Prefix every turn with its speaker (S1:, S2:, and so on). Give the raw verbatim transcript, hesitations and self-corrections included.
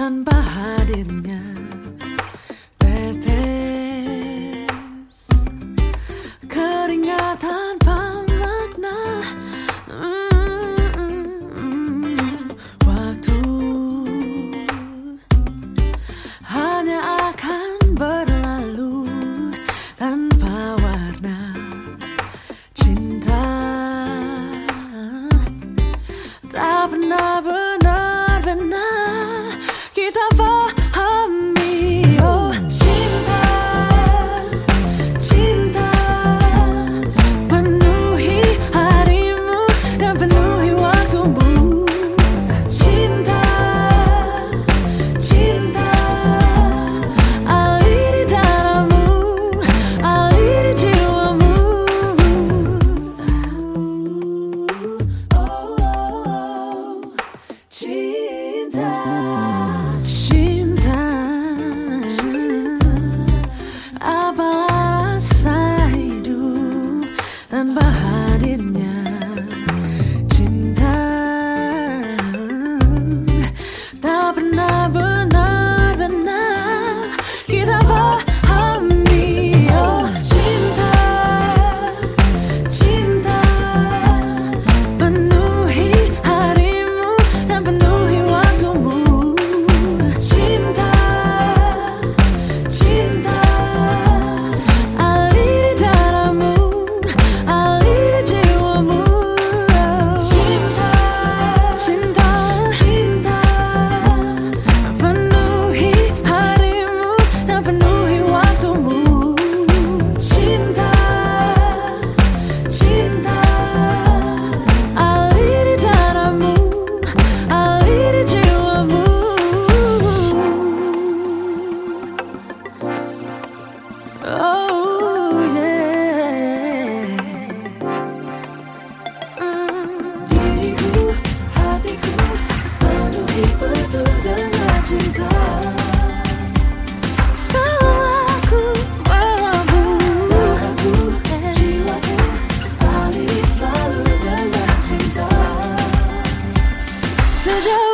S1: tanpa hadirnya tetes keringat tanpa makna. mm-mm. Waktu hanya akan berlalu tanpa warna. Cinta tak pernah benar-benar kita pahami. Oh, cinta, cinta penuhi harimu dan penuhi waktumu. Cinta, cinta aliri darahmu, aliri jiwamu. Oh, oh, oh. Cinta, cinta, apalah rasa hidup tanpa hadirnya cinta. Tak pernah benar-benar kita pahami. Oh, cinta, cinta penuhi harimu dan penuhi waktumu. Cinta, cinta aliri darahmu, aliri jiwamu. Cinta, cinta, cinta penuhi harimu dan penuhi waktumu. Cinta, cinta aliri darahmu, aliri jiwamu. Oh yeah. Mm. Diriku, hatiku penuhi betul dengan cinta. Salahku berlabuh darahku, jiwaku aliri selalu dengan cinta. Sejauh